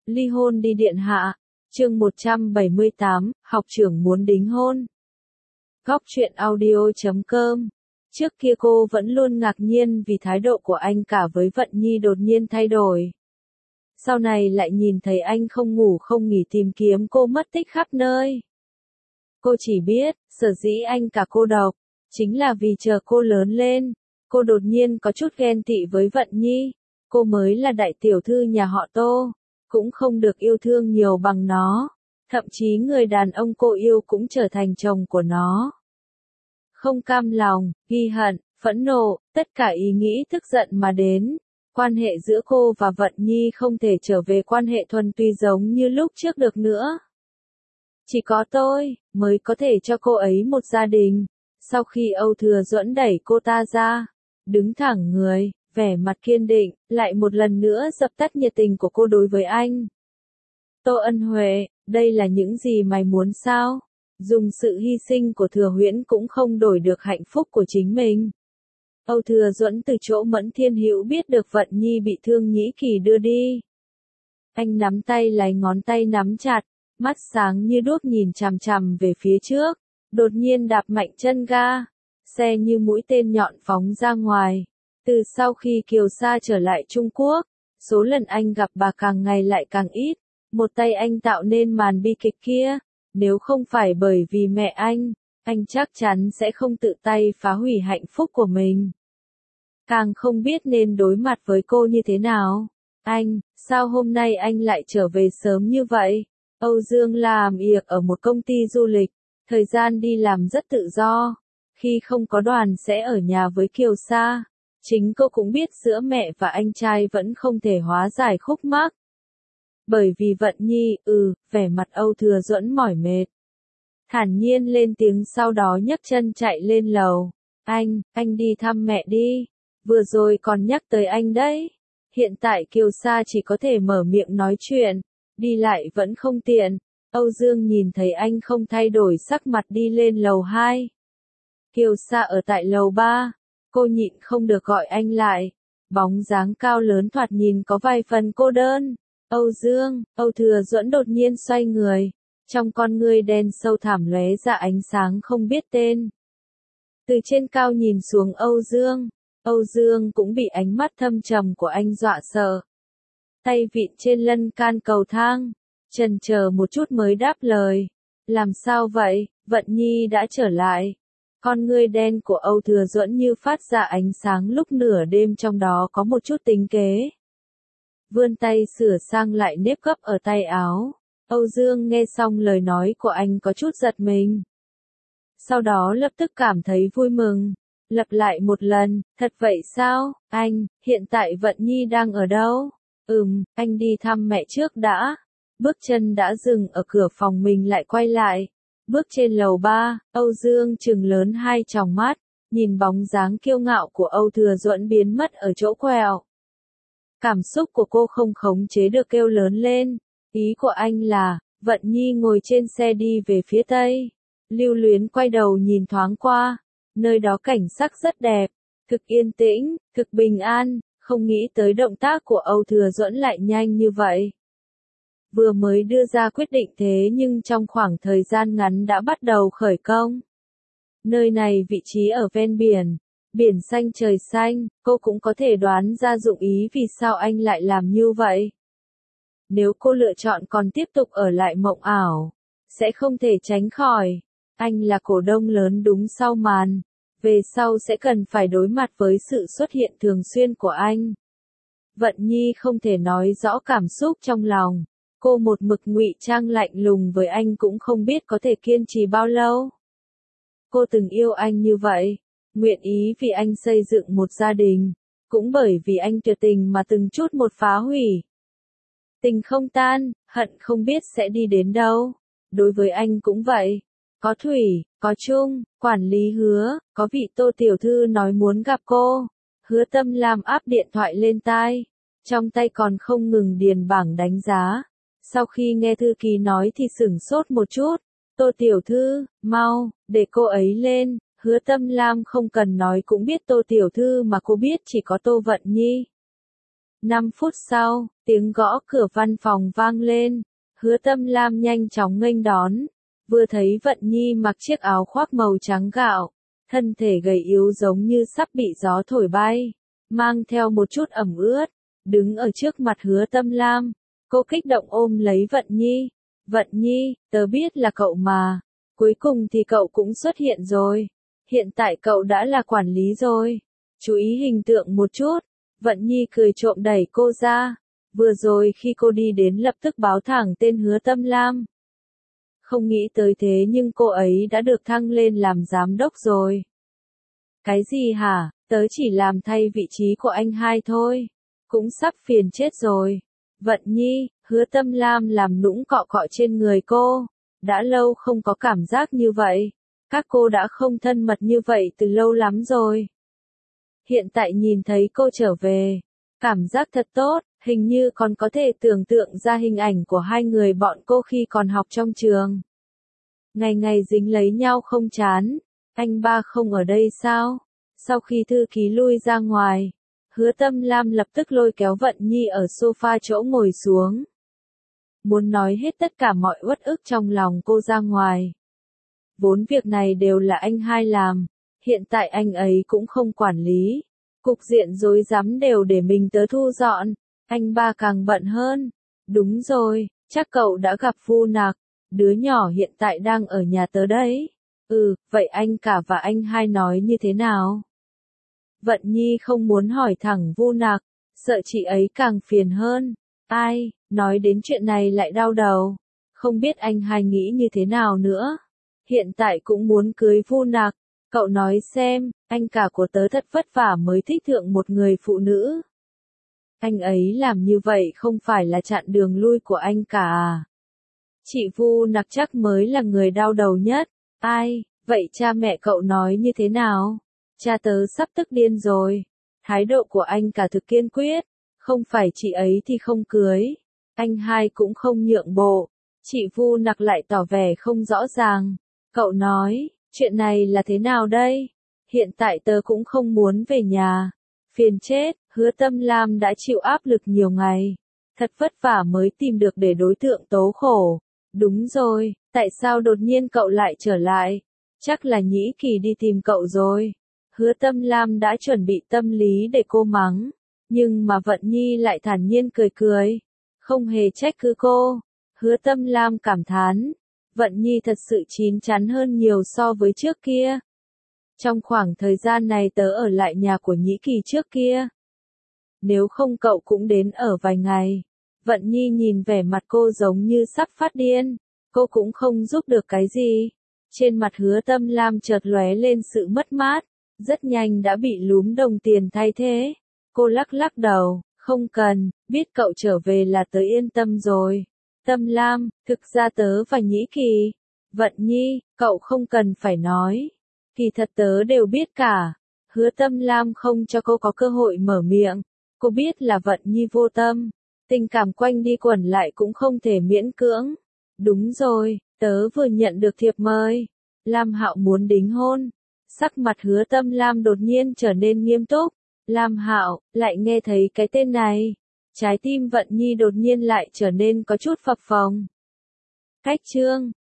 Ly hôn đi điện hạ. Chương 178, học trưởng muốn đính hôn. Góc truyện audio.com. Trước kia cô vẫn luôn ngạc nhiên vì thái độ của anh cả với Vận Nhi đột nhiên thay đổi. Sau này lại nhìn thấy anh không ngủ không nghỉ tìm kiếm cô mất tích khắp nơi. Cô chỉ biết, sở dĩ anh cả cô độc, chính là vì chờ cô lớn lên, cô đột nhiên có chút ghen tị với Vận Nhi, cô mới là đại tiểu thư nhà họ Tô, cũng không được yêu thương nhiều bằng nó, thậm chí người đàn ông cô yêu cũng trở thành chồng của nó. Không cam lòng, ghi hận, phẫn nộ, tất cả ý nghĩ tức giận mà đến, quan hệ giữa cô và Vận Nhi không thể trở về quan hệ thuần túy giống như lúc trước được nữa. Chỉ có tôi, mới có thể cho cô ấy một gia đình. Sau khi Âu Thừa Duẫn đẩy cô ta ra, đứng thẳng người, vẻ mặt kiên định, lại một lần nữa dập tắt nhiệt tình của cô đối với anh. Tô Ân Huệ, đây là những gì mày muốn sao? Dùng sự hy sinh của Thừa Huyễn cũng không đổi được hạnh phúc của chính mình. Âu Thừa Duẫn từ chỗ Mẫn Thiên Hữu biết được Vận Nhi bị Thương Nhĩ Kỳ đưa đi. Anh nắm tay lấy ngón tay nắm chặt, mắt sáng như đuốc nhìn chằm chằm về phía trước, đột nhiên đạp mạnh chân ga, xe như mũi tên nhọn phóng ra ngoài. Từ sau khi Kiều Sa trở lại Trung Quốc, số lần anh gặp bà càng ngày lại càng ít, một tay anh tạo nên màn bi kịch kia, nếu không phải bởi vì mẹ anh chắc chắn sẽ không tự tay phá hủy hạnh phúc của mình. Càng không biết nên đối mặt với cô như thế nào. Anh, sao hôm nay anh lại trở về sớm như vậy? Âu Dương làm việc ở một công ty du lịch, thời gian đi làm rất tự do, khi không có đoàn sẽ ở nhà với Kiều Sa. Chính cô cũng biết giữa mẹ và anh trai vẫn không thể hóa giải khúc mắc. Bởi vì Vận Nhi, vẻ mặt Âu Thừa Duẫn mỏi mệt. Thản nhiên lên tiếng sau đó nhấc chân chạy lên lầu. Anh đi thăm mẹ đi, vừa rồi còn nhắc tới anh đấy. Hiện tại Kiều Sa chỉ có thể mở miệng nói chuyện, đi lại vẫn không tiện. Âu Dương nhìn thấy anh không thay đổi sắc mặt đi lên lầu 2. Kiều Sa ở tại lầu 3, cô nhịn không được gọi anh lại. Bóng dáng cao lớn thoạt nhìn có vài phần cô đơn. Âu Dương, Âu Thừa Duẫn đột nhiên xoay người, trong con ngươi đen sâu thẳm lóe ra ánh sáng không biết tên. Từ trên cao nhìn xuống Âu Dương cũng bị ánh mắt thâm trầm của anh dọa sợ. Tay vịn trên lân can cầu thang, chần chờ một chút mới đáp lời. Làm sao vậy, Vận Nhi đã trở lại. Con ngươi đen của Âu Thừa Duẫn như phát ra ánh sáng lúc nửa đêm, trong đó có một chút tính kế. Vươn tay sửa sang lại nếp gấp ở tay áo. Âu Dương nghe xong lời nói của anh có chút giật mình. Sau đó lập tức cảm thấy vui mừng. Lặp lại một lần, thật vậy sao, anh, hiện tại Vận Nhi đang ở đâu? Anh đi thăm mẹ trước đã. Bước chân đã dừng ở cửa phòng mình lại quay lại. Bước trên lầu 3, Âu Dương trừng lớn hai tròng mắt, nhìn bóng dáng kiêu ngạo của Âu Thừa Duẫn biến mất ở chỗ quẹo. Cảm xúc của cô không khống chế được kêu lớn lên. Ý của anh là, Vận Nhi ngồi trên xe đi về phía tây. Lưu Luyến quay đầu nhìn thoáng qua. Nơi đó cảnh sắc rất đẹp, thực yên tĩnh, thực bình an, không nghĩ tới động tác của Âu Thừa Duẫn lại nhanh như vậy. Vừa mới đưa ra quyết định thế nhưng trong khoảng thời gian ngắn đã bắt đầu khởi công. Nơi này vị trí ở ven biển, biển xanh trời xanh, cô cũng có thể đoán ra dụng ý vì sao anh lại làm như vậy. Nếu cô lựa chọn còn tiếp tục ở lại mộng ảo, sẽ không thể tránh khỏi. Anh là cổ đông lớn đúng sau màn, về sau sẽ cần phải đối mặt với sự xuất hiện thường xuyên của anh. Vận Nhi không thể nói rõ cảm xúc trong lòng, cô một mực ngụy trang lạnh lùng với anh cũng không biết có thể kiên trì bao lâu. Cô từng yêu anh như vậy, nguyện ý vì anh xây dựng một gia đình, cũng bởi vì anh tuyệt tình mà từng chút một phá hủy. Tình không tan, hận không biết sẽ đi đến đâu. Đối với anh cũng vậy. Có Thủy, có Trung, quản lý Hứa, có vị Tô tiểu thư nói muốn gặp cô. Hứa Tâm Lam áp điện thoại lên tai, trong tay còn không ngừng điền bảng đánh giá. Sau khi nghe thư ký nói thì sửng sốt một chút. Tô tiểu thư, mau, để cô ấy lên. Hứa Tâm Lam không cần nói cũng biết Tô tiểu thư mà cô biết chỉ có Tô Vận Nhi. 5 phút sau, tiếng gõ cửa văn phòng vang lên. Hứa Tâm Lam nhanh chóng nghênh đón. Vừa thấy Vận Nhi mặc chiếc áo khoác màu trắng gạo, thân thể gầy yếu giống như sắp bị gió thổi bay, mang theo một chút ẩm ướt, đứng ở trước mặt Hứa Tâm Lam. Cô kích động ôm lấy Vận Nhi. Vận Nhi, tớ biết là cậu mà. Cuối cùng thì cậu cũng xuất hiện rồi. Hiện tại cậu đã là quản lý rồi. Chú ý hình tượng một chút. Vận Nhi cười trộm đẩy cô ra. Vừa rồi khi cô đi đến lập tức báo thẳng tên Hứa Tâm Lam. Không nghĩ tới thế nhưng cô ấy đã được thăng lên làm giám đốc rồi. Cái gì hả? Tớ chỉ làm thay vị trí của anh hai thôi. Cũng sắp phiền chết rồi. Vận Nhi, Hứa Tâm Lam làm nũng cọ cọ trên người cô. Đã lâu không có cảm giác như vậy. Các cô đã không thân mật như vậy từ lâu lắm rồi. Hiện tại nhìn thấy cô trở về. Cảm giác thật tốt, hình như còn có thể tưởng tượng ra hình ảnh của hai người bọn cô khi còn học trong trường. Ngày ngày dính lấy nhau không chán. Anh ba không ở đây sao? Sau khi thư ký lui ra ngoài, Hứa Tâm Lam lập tức lôi kéo Vận Nhi ở sofa chỗ ngồi xuống. Muốn nói hết tất cả mọi uất ức trong lòng cô ra ngoài. Vốn việc này đều là anh hai làm, hiện tại anh ấy cũng không quản lý. Cục diện rối rắm đều để mình tớ thu dọn, anh ba càng bận hơn. Đúng rồi, chắc cậu đã gặp Vu Nạc, đứa nhỏ hiện tại đang ở nhà tớ đấy. Vậy anh cả và anh hai nói như thế nào? Vận Nhi không muốn hỏi thẳng Vu Nạc, sợ chị ấy càng phiền hơn. Ai, nói đến chuyện này lại đau đầu. Không biết anh hai nghĩ như thế nào nữa. Hiện tại cũng muốn cưới Vu Nạc. Cậu nói xem, anh cả của tớ thật vất vả mới thích thượng một người phụ nữ. Anh ấy làm như vậy không phải là chặn đường lui của anh cả à? Chị Vu Nạc chắc mới là người đau đầu nhất. Ai, vậy cha mẹ cậu nói như thế nào? Cha tớ sắp tức điên rồi. Thái độ của anh cả thực kiên quyết. Không phải chị ấy thì không cưới. Anh hai cũng không nhượng bộ. Chị Vu Nạc lại tỏ vẻ không rõ ràng. Cậu nói, chuyện này là thế nào đây? Hiện tại tớ cũng không muốn về nhà. Phiền chết, Hứa Tâm Lam đã chịu áp lực nhiều ngày. Thật vất vả mới tìm được để đối tượng tố khổ. Đúng rồi, tại sao đột nhiên cậu lại trở lại? Chắc là Nhĩ Kỳ đi tìm cậu rồi. Hứa Tâm Lam đã chuẩn bị tâm lý để cô mắng. Nhưng mà Vận Nhi lại thản nhiên cười cười. Không hề trách cứ cô. Hứa Tâm Lam cảm thán. Vận Nhi thật sự chín chắn hơn nhiều so với trước kia. Trong khoảng thời gian này tớ ở lại nhà của Nhĩ Kỳ trước kia. Nếu không cậu cũng đến ở vài ngày. Vận Nhi nhìn vẻ mặt cô giống như sắp phát điên. Cô cũng không giúp được cái gì. Trên mặt Hứa Tâm Lam chợt lóe lên sự mất mát. Rất nhanh đã bị lúm đồng tiền thay thế. Cô lắc lắc đầu, không cần, biết cậu trở về là tớ yên tâm rồi. Tâm Lam, thực ra tớ và Nhĩ Kỳ. Vận Nhi, cậu không cần phải nói. Kỳ thật tớ đều biết cả. Hứa Tâm Lam không cho cô có cơ hội mở miệng. Cô biết là Vận Nhi vô tâm. Tình cảm quanh đi quẩn lại cũng không thể miễn cưỡng. Đúng rồi, tớ vừa nhận được thiệp mời. Lam Hạo muốn đính hôn. Sắc mặt Hứa Tâm Lam đột nhiên trở nên nghiêm túc. Lam Hạo, lại nghe thấy cái tên này. Trái tim Vận Nhi đột nhiên lại trở nên có chút phập phồng. Cách chương